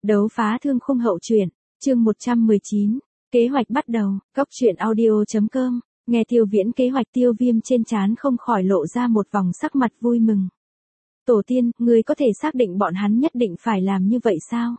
Đấu phá thương khung hậu truyện, chương 119, kế hoạch bắt đầu, Cốc truyện audio.com, nghe Tiêu Viễn kế hoạch Tiêu Viêm trên trán không khỏi lộ ra một vòng sắc mặt vui mừng. Tổ tiên, ngươi có thể xác định bọn hắn nhất định phải làm như vậy sao?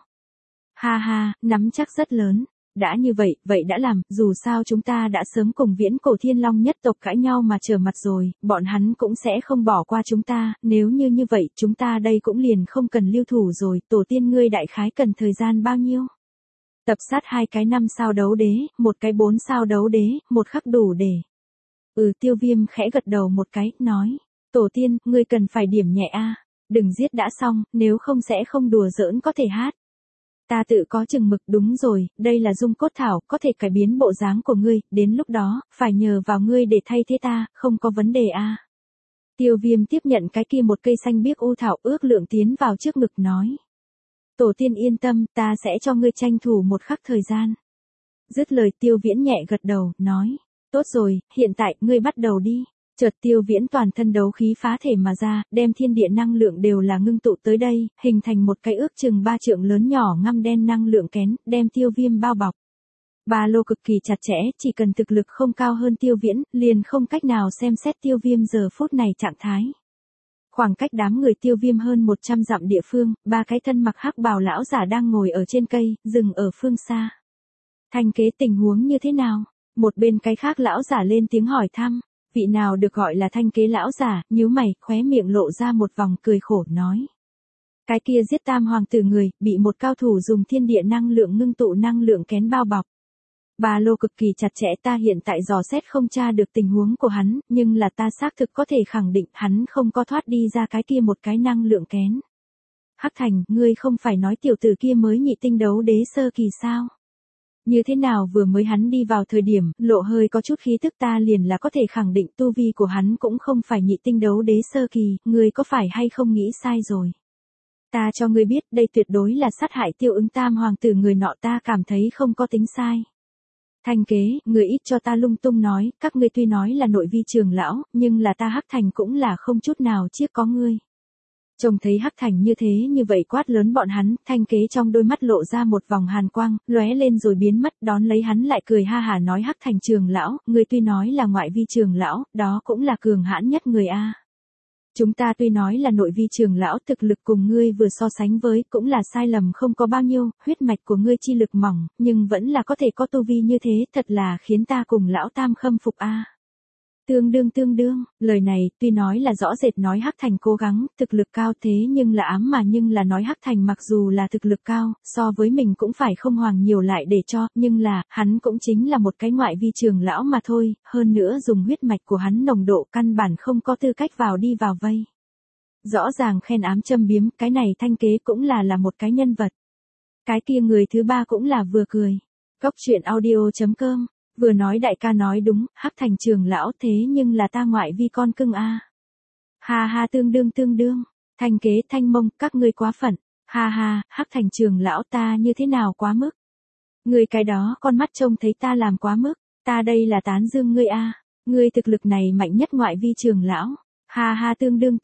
Ha ha, nắm chắc rất lớn. Đã như vậy, vậy đã làm, dù sao chúng ta đã sớm cùng Viễn Cổ Thiên Long nhất tộc cãi nhau mà trở mặt rồi, bọn hắn cũng sẽ không bỏ qua chúng ta, nếu như vậy, chúng ta đây cũng liền không cần lưu thủ rồi, tổ tiên ngươi đại khái cần thời gian bao nhiêu? Tập sát 2 cái 5 sao đấu đế, 1 cái 4 sao đấu đế, 1 khắc đủ để. Tiêu Viêm khẽ gật đầu một cái, nói, tổ tiên, ngươi cần phải điểm nhẹ a, đừng giết đã xong, nếu không sẽ không đùa giỡn có thể hát. Ta tự có chừng mực, đúng rồi, đây là dung cốt thảo, có thể cải biến bộ dáng của ngươi, đến lúc đó, phải nhờ vào ngươi để thay thế ta, không có vấn đề a. Tiêu Viêm tiếp nhận cái kia một cây xanh biếc u thảo, ước lượng tiến vào trước ngực nói. Tổ tiên yên tâm, ta sẽ cho ngươi tranh thủ một khắc thời gian. Dứt lời Tiêu Viễn nhẹ gật đầu, nói. Tốt rồi, hiện tại, ngươi bắt đầu đi. Chợt Tiêu Viễn toàn thân đấu khí phá thể mà ra, đem thiên địa năng lượng đều là ngưng tụ tới đây, hình thành một cái ước chừng 3 trượng lớn nhỏ ngăm đen năng lượng kén, đem Tiêu Viêm bao bọc. Ba lô cực kỳ chặt chẽ, chỉ cần thực lực không cao hơn Tiêu Viễn, liền không cách nào xem xét Tiêu Viêm giờ phút này trạng thái. Khoảng cách đám người Tiêu Viêm hơn 100 dặm địa phương, 3 cái thân mặc hắc bào lão giả đang ngồi ở trên cây, dừng ở phương xa. Thanh kế tình huống như thế nào? Một bên cái khác lão giả lên tiếng hỏi thăm. Vị nào được gọi là thanh kế lão giả, nhíu mày, khóe miệng lộ ra một vòng cười khổ nói. Cái kia giết tam hoàng tử người, bị một cao thủ dùng thiên địa năng lượng ngưng tụ năng lượng kén bao bọc. Ba lô cực kỳ chặt chẽ, ta hiện tại dò xét không tra được tình huống của hắn, nhưng là ta xác thực có thể khẳng định hắn không có thoát đi ra cái kia một cái năng lượng kén. Hắc Thành, ngươi không phải nói tiểu tử kia mới nhị tinh đấu đế sơ kỳ sao? Như thế nào vừa mới hắn đi vào thời điểm, lộ hơi có chút khí tức ta liền là có thể khẳng định tu vi của hắn cũng không phải nhị tinh đấu đế sơ kỳ, ngươi có phải hay không nghĩ sai rồi. Ta cho ngươi biết đây tuyệt đối là sát hại Tiêu Ứng tam hoàng tử người nọ, ta cảm thấy không có tính sai. Thanh kế, ngươi ít cho ta lung tung nói, các ngươi tuy nói là nội vi trường lão, nhưng là ta Hắc Thành cũng là không chút nào chiếc có ngươi. Trông thấy Hắc Thành như thế như vậy quát lớn bọn hắn, thanh kế trong đôi mắt lộ ra một vòng hàn quang, lóe lên rồi biến mất, đón lấy hắn lại cười ha hả nói Hắc Thành trường lão, ngươi tuy nói là ngoại vi trường lão, đó cũng là cường hãn nhất người a. Chúng ta tuy nói là nội vi trường lão, thực lực cùng ngươi vừa so sánh với, cũng là sai lầm không có bao nhiêu, huyết mạch của ngươi chi lực mỏng, nhưng vẫn là có thể có tu vi như thế, thật là khiến ta cùng lão tam khâm phục a. Tương đương, lời này tuy nói là rõ rệt nói Hắc Thành cố gắng, thực lực cao thế nhưng là ám mà, nhưng là nói Hắc Thành mặc dù là thực lực cao, so với mình cũng phải không hoàng nhiều lại để cho, nhưng là, hắn cũng chính là một cái ngoại vi trường lão mà thôi, hơn nữa dùng huyết mạch của hắn nồng độ căn bản không có tư cách vào đi vào vây. Rõ ràng khen ám châm biếm, cái này thanh kế cũng là một cái nhân vật. Cái kia người thứ ba cũng là vừa cười. Cốc truyện audio.com. Vừa nói đại ca nói đúng, Hắc Thành trường lão thế nhưng là ta ngoại vi con cưng a. Ha ha, tương đương, thanh kế thanh mông, các ngươi quá phận, ha ha, Hắc Thành trường lão ta như thế nào quá mức. Ngươi cái đó con mắt trông thấy ta làm quá mức, ta đây là tán dương ngươi a, ngươi thực lực này mạnh nhất ngoại vi trường lão, ha ha, tương đương.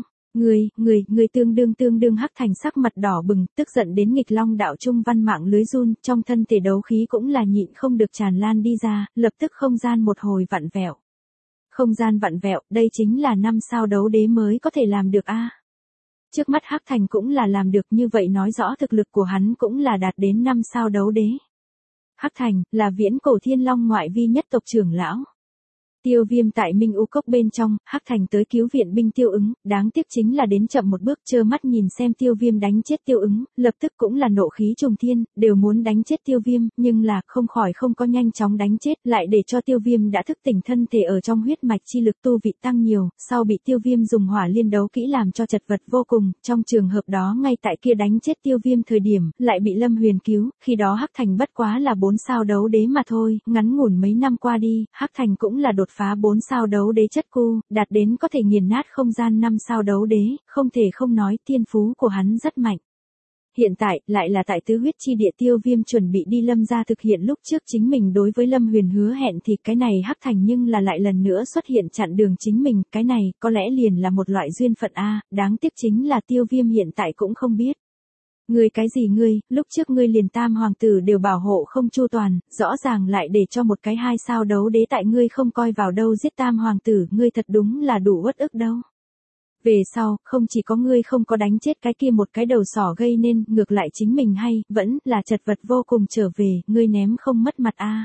Người tương đương Hắc Thành sắc mặt đỏ bừng, tức giận đến nghịch long đạo trung văn mạng lưới run, trong thân thể đấu khí cũng là nhịn không được tràn lan đi ra, lập tức không gian một hồi vặn vẹo. Không gian vặn vẹo, đây chính là 5 sao đấu đế mới có thể làm được a. Trước mắt Hắc Thành cũng là làm được, như vậy nói rõ thực lực của hắn cũng là đạt đến 5 sao đấu đế. Hắc Thành, là Viễn Cổ Thiên Long ngoại vi nhất tộc trưởng lão. Tiêu Viêm tại Minh U Cốc bên trong, Hắc Thành tới cứu viện binh Tiêu Ứng, đáng tiếc chính là đến chậm một bước, trơ mắt nhìn xem Tiêu Viêm đánh chết Tiêu Ứng, lập tức cũng là nộ khí trùng thiên, đều muốn đánh chết Tiêu Viêm, nhưng là không khỏi không có nhanh chóng đánh chết, lại để cho Tiêu Viêm đã thức tỉnh thân thể ở trong huyết mạch chi lực tu vị tăng nhiều, sau bị Tiêu Viêm dùng hỏa liên đấu kỹ làm cho chật vật vô cùng, trong trường hợp đó ngay tại kia đánh chết Tiêu Viêm thời điểm, lại bị Lâm Huyền cứu, khi đó Hắc Thành bất quá là 4 sao đấu đế mà thôi, ngắn ngủn mấy năm qua đi, Hắc Thành cũng là đột phá 4 sao đấu đế chất cu, đạt đến có thể nghiền nát không gian 5 sao đấu đế, không thể không nói thiên phú của hắn rất mạnh. Hiện tại, lại là tại tứ huyết chi địa Tiêu Viêm chuẩn bị đi Lâm gia thực hiện lúc trước chính mình đối với Lâm Huyền hứa hẹn thì cái này Hắc Thành nhưng là lại lần nữa xuất hiện chặn đường chính mình, cái này có lẽ liền là một loại duyên phận a, đáng tiếc chính là Tiêu Viêm hiện tại cũng không biết. Ngươi cái gì ngươi, lúc trước ngươi liền tam hoàng tử đều bảo hộ không chu toàn, rõ ràng lại để cho một cái 2 sao đấu đế tại ngươi không coi vào đâu giết tam hoàng tử, ngươi thật đúng là đủ uất ức đâu. Về sau, không chỉ có ngươi không có đánh chết cái kia một cái đầu sỏ gây nên, ngược lại chính mình hay, vẫn là chật vật vô cùng trở về, ngươi ném không mất mặt a.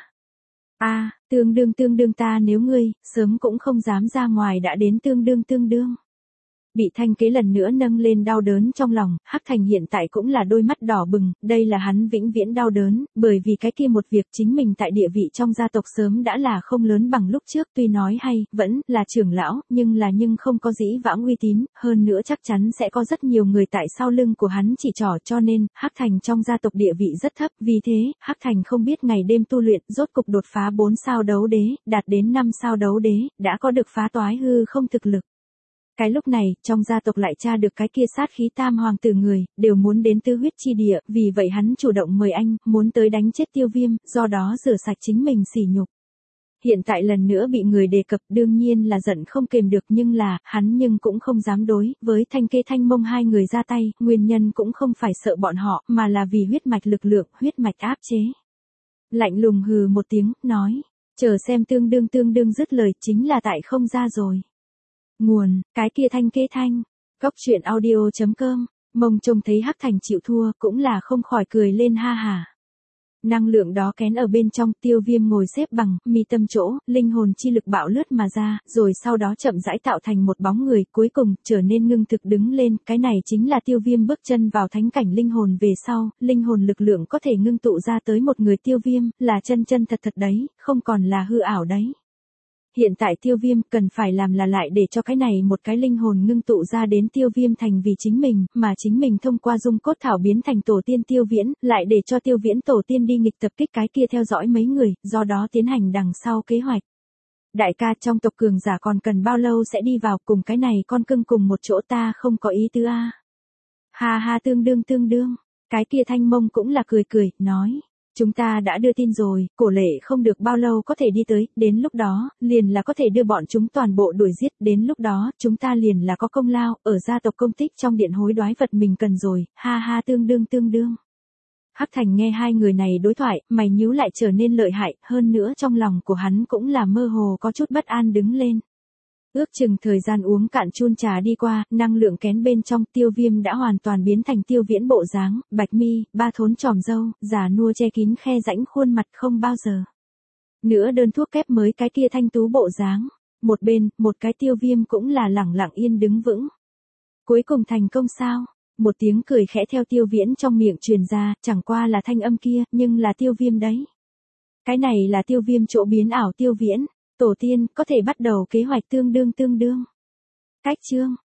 Tương đương ta nếu ngươi, sớm cũng không dám ra ngoài đã đến tương đương. Bị Thanh Kế lần nữa nâng lên đau đớn trong lòng, Hắc Thành hiện tại cũng là đôi mắt đỏ bừng, đây là hắn vĩnh viễn đau đớn, bởi vì cái kia một việc chính mình tại địa vị trong gia tộc sớm đã là không lớn bằng lúc trước, tuy nói hay, vẫn là trưởng lão, nhưng không có dĩ vãng uy tín, hơn nữa chắc chắn sẽ có rất nhiều người tại sau lưng của hắn chỉ trỏ, cho nên, Hắc Thành trong gia tộc địa vị rất thấp, vì thế, Hắc Thành không biết ngày đêm tu luyện, rốt cục đột phá 4 sao đấu đế, đạt đến 5 sao đấu đế, đã có được phá toái hư không thực lực. Cái lúc này, trong gia tộc lại tra được cái kia sát khí tam hoàng tử người, đều muốn đến tư huyết chi địa, vì vậy hắn chủ động mời anh, muốn tới đánh chết Tiêu Viêm, do đó rửa sạch chính mình sỉ nhục. Hiện tại lần nữa bị người đề cập đương nhiên là giận không kềm được nhưng hắn cũng không dám đối với Thanh Kế Thanh Mông hai người ra tay, nguyên nhân cũng không phải sợ bọn họ, mà là vì huyết mạch lực lượng, huyết mạch áp chế. Lạnh lùng hừ một tiếng, nói, chờ xem tương đương dứt lời chính là tại không ra rồi. Nguồn, cái kia Thanh Kế Thanh. Góc truyện audio.com, Mông trông thấy Hắc Thành chịu thua cũng là không khỏi cười lên ha hả. Năng lượng đó kén ở bên trong, Tiêu Viêm ngồi xếp bằng, mi tâm chỗ, linh hồn chi lực bạo lướt mà ra, rồi sau đó chậm rãi tạo thành một bóng người, cuối cùng, trở nên ngưng thực đứng lên, cái này chính là Tiêu Viêm bước chân vào thánh cảnh linh hồn về sau, linh hồn lực lượng có thể ngưng tụ ra tới một người Tiêu Viêm, là chân thật đấy, không còn là hư ảo đấy. Hiện tại Tiêu Viêm cần phải làm là lại để cho cái này một cái linh hồn ngưng tụ ra đến Tiêu Viêm thành vì chính mình, mà chính mình thông qua dung cốt thảo biến thành tổ tiên Tiêu Viễn, lại để cho Tiêu Viễn tổ tiên đi nghịch tập kích cái kia theo dõi mấy người, do đó tiến hành đằng sau kế hoạch. Đại ca trong tộc cường giả còn cần bao lâu sẽ đi vào cùng cái này con cưng cùng một chỗ ta không có ý tứ a. Ha tương đương, cái kia Thanh Mông cũng là cười, nói. Chúng ta đã đưa tin rồi, cổ lệ không được bao lâu có thể đi tới, đến lúc đó, liền là có thể đưa bọn chúng toàn bộ đuổi giết, đến lúc đó, chúng ta liền là có công lao, ở gia tộc công tích trong điện hối đoái vật mình cần rồi, ha tương đương. Hắc Thành nghe hai người này đối thoại, mày nhíu lại trở nên lợi hại, hơn nữa trong lòng của hắn cũng là mơ hồ có chút bất an đứng lên. Ước chừng thời gian uống cạn chun trà đi qua, năng lượng kén bên trong Tiêu Viêm đã hoàn toàn biến thành Tiêu Viễn bộ dáng, bạch mi, ba thốn tròm râu, già nua che kín khe rãnh khuôn mặt không bao giờ. Nữa đơn thuốc kép mới cái kia thanh tú bộ dáng. Một bên, một cái Tiêu Viêm cũng là lặng yên đứng vững. Cuối cùng thành công sao? Một tiếng cười khẽ theo Tiêu Viễn trong miệng truyền ra, chẳng qua là thanh âm kia, nhưng là Tiêu Viêm đấy. Cái này là Tiêu Viêm chỗ biến ảo Tiêu Viễn. Tổ tiên, có thể bắt đầu kế hoạch tương đương. Cách chương.